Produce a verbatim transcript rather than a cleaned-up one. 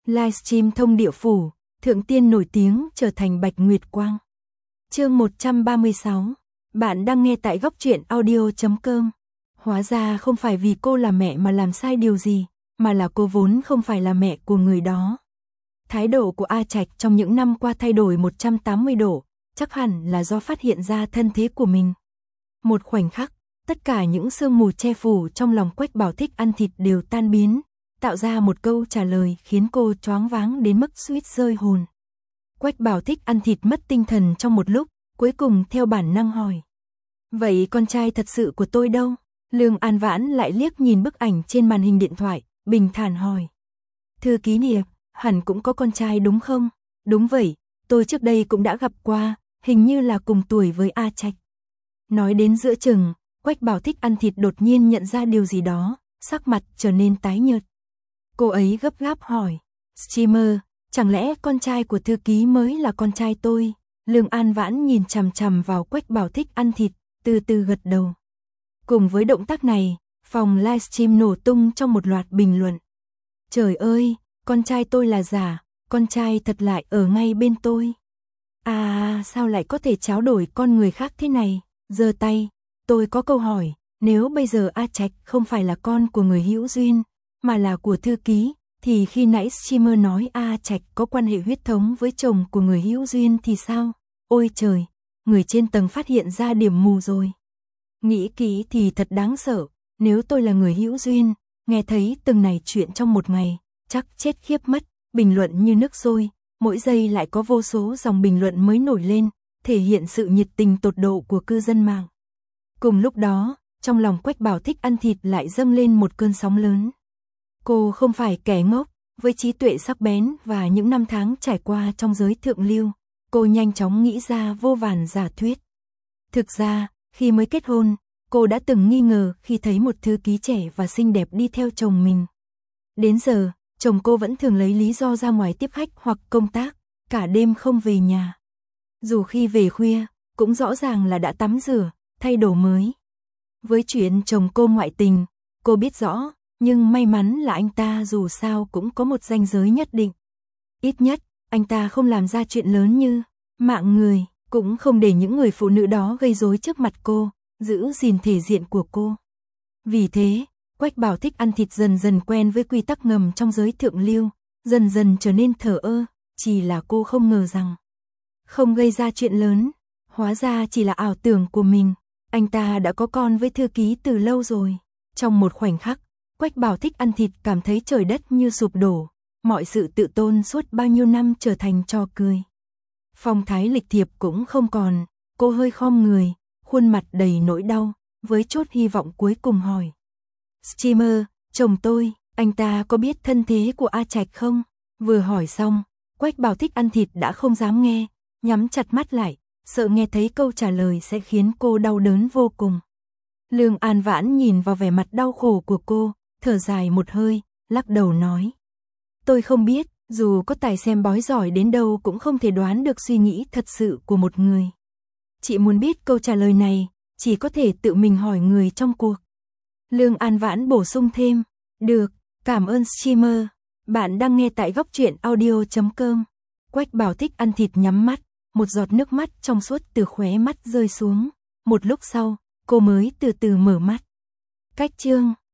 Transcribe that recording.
Livestream thông địa phủ, thượng tiên nổi tiếng trở thành Bạch Nguyệt Quang. Chương một trăm ba mươi sáu. Bạn đang nghe tại góc truyện audio chấm com. Hóa ra không phải vì cô là mẹ mà làm sai điều gì, mà là cô vốn không phải là mẹ của người đó. Thái độ của A Trạch trong những năm qua thay đổi một trăm tám mươi độ, chắc hẳn là do phát hiện ra thân thế của mình. Một khoảnh khắc, tất cả những sương mù che phủ trong lòng Quách Bảo Thích ăn thịt đều tan biến, tạo ra một câu trả lời khiến cô choáng váng đến mức suýt rơi hồn. Quách Bảo Thích ăn thịt mất tinh thần trong một lúc, cuối cùng theo bản năng hỏi. Vậy con trai thật sự của tôi đâu? Lương An Vãn lại liếc nhìn bức ảnh trên màn hình điện thoại, bình thản hỏi. Thư ký Niệm, hẳn cũng có con trai đúng không? Đúng vậy, tôi trước đây cũng đã gặp qua, hình như là cùng tuổi với A Trạch. Nói đến giữa chừng, Quách Bảo Thích ăn thịt đột nhiên nhận ra điều gì đó, sắc mặt trở nên tái nhợt. Cô ấy gấp gáp hỏi, streamer, chẳng lẽ con trai của thư ký mới là con trai tôi? Lương An Vãn nhìn chằm chằm vào Quách Bảo Thích ăn thịt, từ từ gật đầu. Cùng với động tác này, phòng livestream nổ tung trong một loạt bình luận. Trời ơi, con trai tôi là giả, con trai thật lại ở ngay bên tôi. À, sao lại có thể tráo đổi con người khác thế này? Giơ tay, tôi có câu hỏi, nếu bây giờ A Trạch không phải là con của người hữu duyên, mà là của thư ký, thì khi nãy streamer nói A Trạch có quan hệ huyết thống với chồng của người hữu duyên thì sao? Ôi trời, người trên tầng phát hiện ra điểm mù rồi. Nghĩ kỹ thì thật đáng sợ, nếu tôi là người hữu duyên, nghe thấy từng này chuyện trong một ngày, chắc chết khiếp mất, bình luận như nước sôi, mỗi giây lại có vô số dòng bình luận mới nổi lên, thể hiện sự nhiệt tình tột độ của cư dân mạng. Cùng lúc đó, trong lòng Quách Bảo Thích ăn thịt lại dâng lên một cơn sóng lớn. Cô không phải kẻ ngốc, với trí tuệ sắc bén và những năm tháng trải qua trong giới thượng lưu, cô nhanh chóng nghĩ ra vô vàn giả thuyết. Thực ra, khi mới kết hôn, cô đã từng nghi ngờ khi thấy một thư ký trẻ và xinh đẹp đi theo chồng mình. Đến giờ, chồng cô vẫn thường lấy lý do ra ngoài tiếp khách hoặc công tác, cả đêm không về nhà. Dù khi về khuya, cũng rõ ràng là đã tắm rửa, thay đồ mới. Với chuyện chồng cô ngoại tình, cô biết rõ, nhưng may mắn là anh ta dù sao cũng có một ranh giới nhất định. Ít nhất, anh ta không làm ra chuyện lớn như mạng người, cũng không để những người phụ nữ đó gây rối trước mặt cô, giữ gìn thể diện của cô. Vì thế, Quách Bảo Thích ăn thịt dần dần quen với quy tắc ngầm trong giới thượng lưu, dần dần trở nên thờ ơ, chỉ là cô không ngờ rằng không gây ra chuyện lớn, hóa ra chỉ là ảo tưởng của mình. Anh ta đã có con với thư ký từ lâu rồi. Trong một khoảnh khắc, Quách Bảo Thích ăn thịt cảm thấy trời đất như sụp đổ, mọi sự tự tôn suốt bao nhiêu năm trở thành trò cười. Phong thái lịch thiệp cũng không còn, cô hơi khom người, khuôn mặt đầy nỗi đau, với chốt hy vọng cuối cùng hỏi. Streamer, chồng tôi, anh ta có biết thân thế của A Trạch không? Vừa hỏi xong, Quách Bảo Thích ăn thịt đã không dám nghe, nhắm chặt mắt lại, sợ nghe thấy câu trả lời sẽ khiến cô đau đớn vô cùng. Lương An Vãn nhìn vào vẻ mặt đau khổ của cô, thở dài một hơi, lắc đầu nói. Tôi không biết, dù có tài xem bói giỏi đến đâu cũng không thể đoán được suy nghĩ thật sự của một người. Chị muốn biết câu trả lời này, chỉ có thể tự mình hỏi người trong cuộc. Lương An Vãn bổ sung thêm. Được, cảm ơn streamer. Bạn đang nghe tại góc truyện audio chấm com. Quách Bảo Thích ăn thịt nhắm mắt, một giọt nước mắt trong suốt từ khóe mắt rơi xuống. Một lúc sau, cô mới từ từ mở mắt. Cách chương